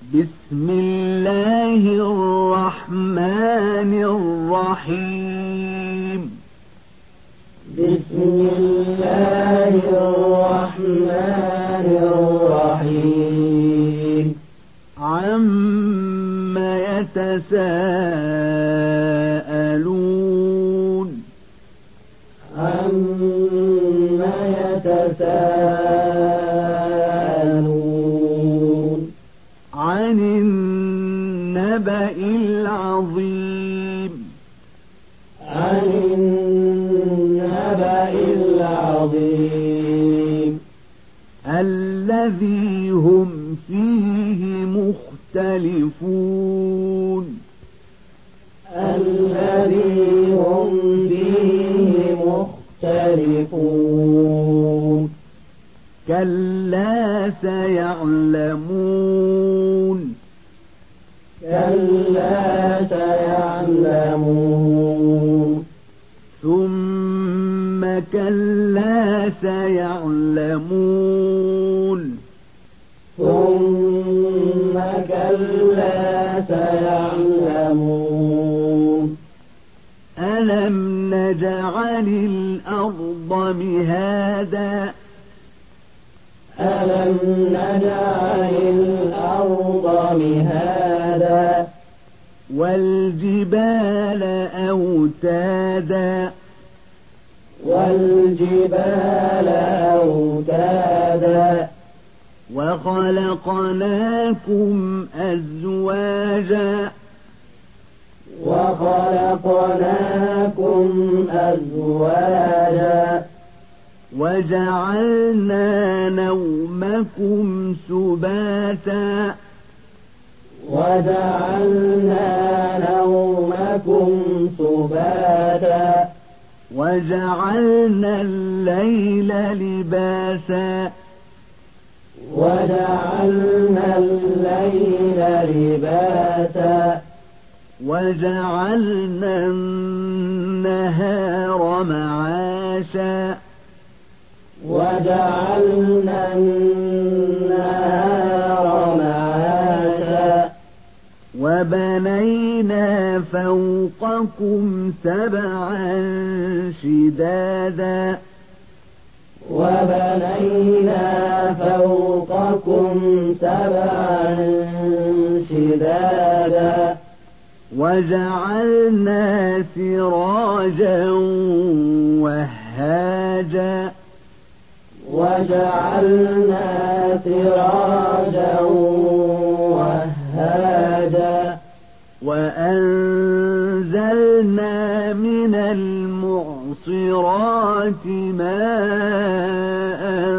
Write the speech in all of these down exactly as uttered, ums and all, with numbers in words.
بسم الله الرحمن الرحيم بسم الله الرحمن الرحيم عم يتساءلون عم يتساءلون عن النبأ العظيم عن النبأ العظيم الذي هم فيه مختلفون الذي هم فيه مختلفون كلا سيعلمون كلا سيعلمون ثم كلا سيعلمون ثم كلا سيعلمون ألم نجعل الأرض مهادا ألم نجعل الأرض مهادا والجبال أوتادا والجبال أوتادا وخلقناكم أزواجا وخلقناكم أزواجا وجعلنا نومكم سباتا وجعلنا نومكم سباتا وجعلنا الليل لباسا وجعلنا الليل لباسا وجعلنا النهار معاشا وجعلنا النهار معاشا وبنينا فوقكم سبعا شدادا وبنينا فوقكم سبعا شدادا وجعلنا سراجا وهاجا وجعلنا سراجا وهاجا وأنزلنا من المعصرات ماء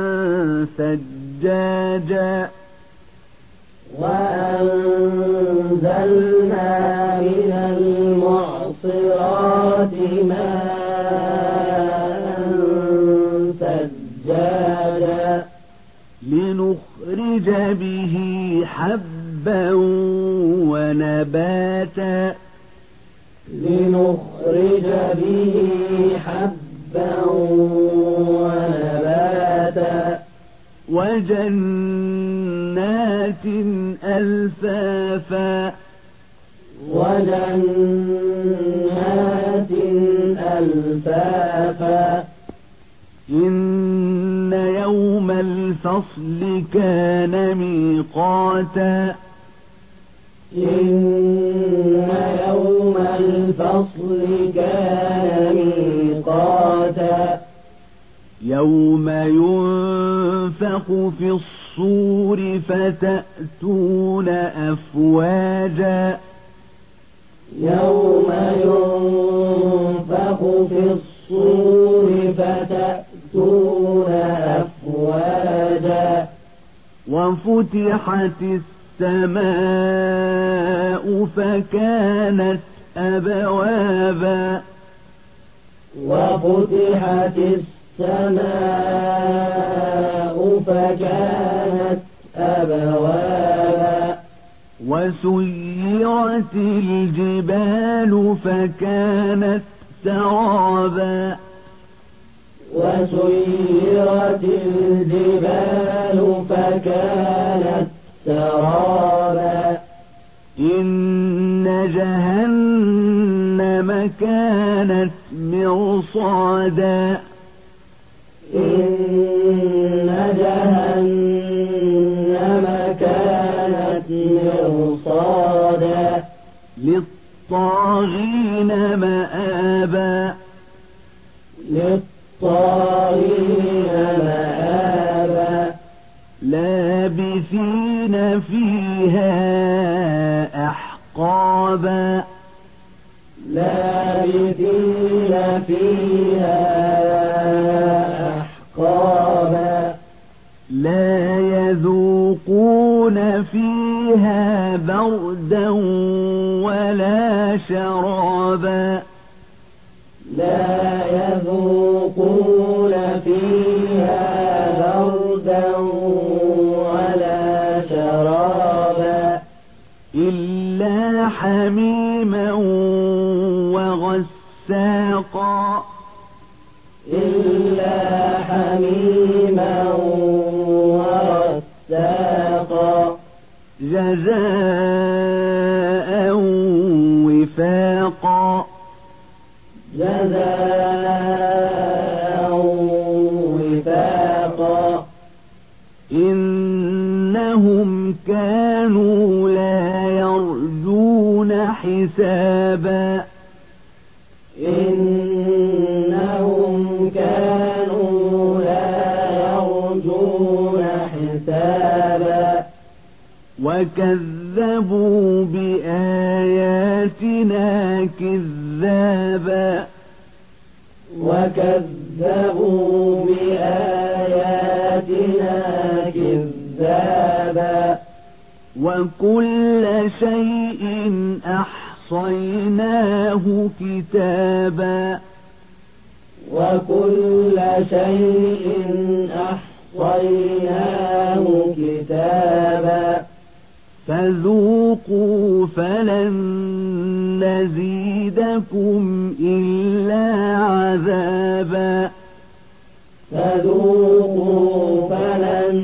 ثجاجا وأنزلنا من المعصرات ماء ثجاجا لنخرج به حبا ونباتا لنخرج به حبا ونباتا وجنات ألفافا وجنات ألفافا إن يوم الفصل كان ميقاتا إن يوم الفصل كان ميقاتا يوم ينفخ في الصور فتأتون أفواجا يوم ينفخ في الصور فتأتون أفواجا وفتحت السماء فكانت أبوابا وفتحت السماء فكانت أبوابا وسيرت الجبال فكانت سرابا وسيرت الجبال فكانت سرابا إن جهنم كانت مرصادا إن جهنم كانت مرصادا للطاغين مآبا للطاغين مآبا لابثين فيها أحقابا لابثين فيها أحقابا لا يذوقون فيها بردا ولا شرابا لا يذوقون فيها بردا ولا شرابا إلا حميما وغساقا إلا حميما وغساقا جزاء وفاقا جزاء وفاقا إنهم كانوا لا يرجون حسابا إنهم كانوا لا يرجون حسابا وكذبوا بآياتنا كذابا وكذبوا بآياتنا كذابا وكل شيء أحصيناه كتابا وكل شيء أحصيناه كتابا فذوقوا فلن نزيدكم إلا عذابا فذوقوا فلن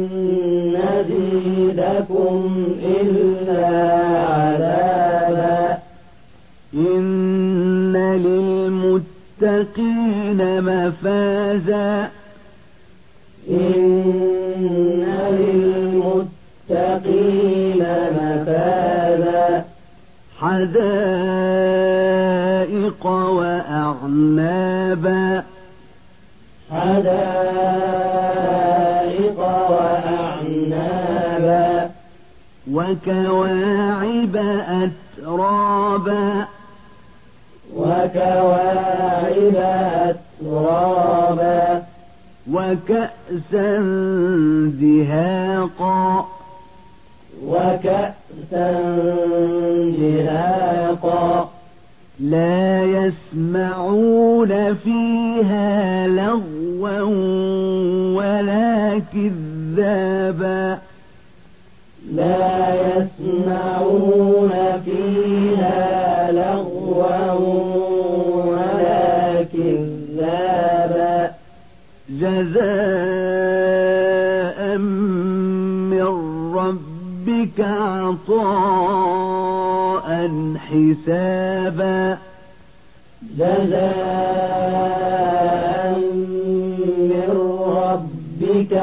نزيدكم إلا عذابا إن للمتقين مفازا إن للمتقين مفازا حدائق وأعنابا حدائق وأعنابا وكواعب أترابا وكواعب أترابا وكأسا دهاقا وكأسا دهاقا لا يسمعون فيها لغوا ولا كذابا لا يسمعون فيها لغوا ولا كذابا جزاء من ربك عطاء حسابا جزاء من ربك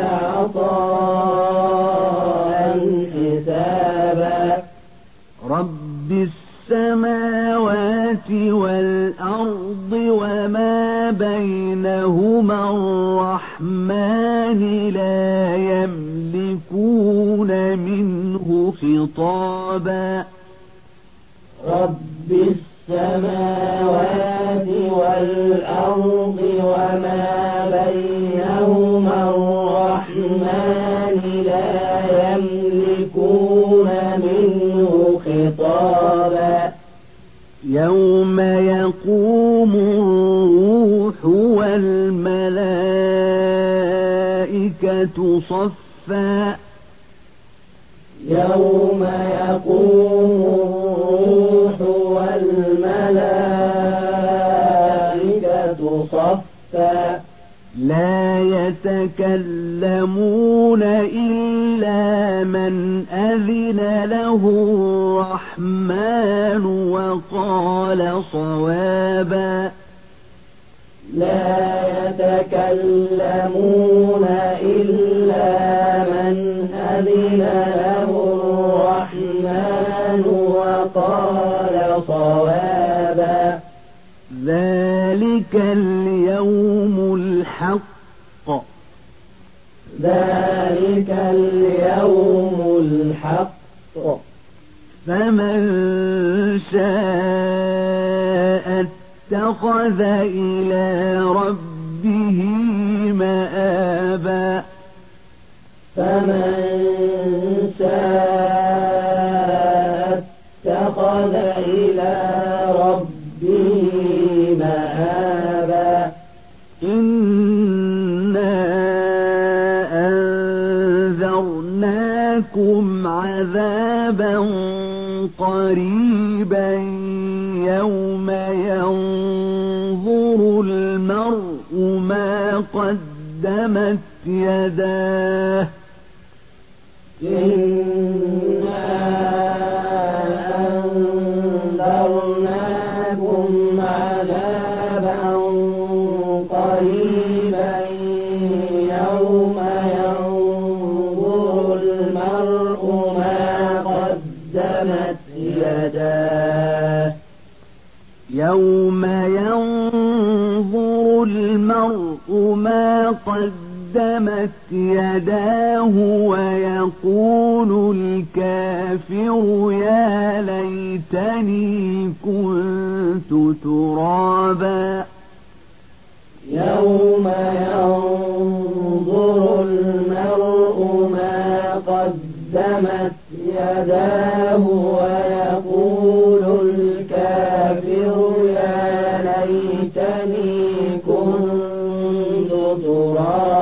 عطاء حسابا رب السماوات والأرض وما بينهما الرحمن لا يملكون منه خطابا رب السماوات والأرض وما بينهما الرحمن لا يملكون منه خطابا يوم يقوم الروح والملائكة صفا يوم يقوم الروح والملائكة صفا لا يتكلمون إلا من أذن له الرحمن وقال صوابا لا يتكلمون إلا من أذن له الرحمن وقال صوابا ذلك اليوم الحق ذلك اليوم الحق فمن شاء اتخذ إلى ربه مآبا فمن شاء اتخذ إلى ربه مآبا إنا أنذرناكم عذابا قريبا يوم ينظر المرء ما قدمت يداه إنا أنذرناكم عذابا قريبا يوم ينظر المرء ما قدمت يداه يوم ينظر المرء ما قدمت يداه ويقول الكافر يا ليتني كنت ترابا يوم ينظر المرء ما قدمت يداه ويقول الكافر يا ليتني كنت ترابا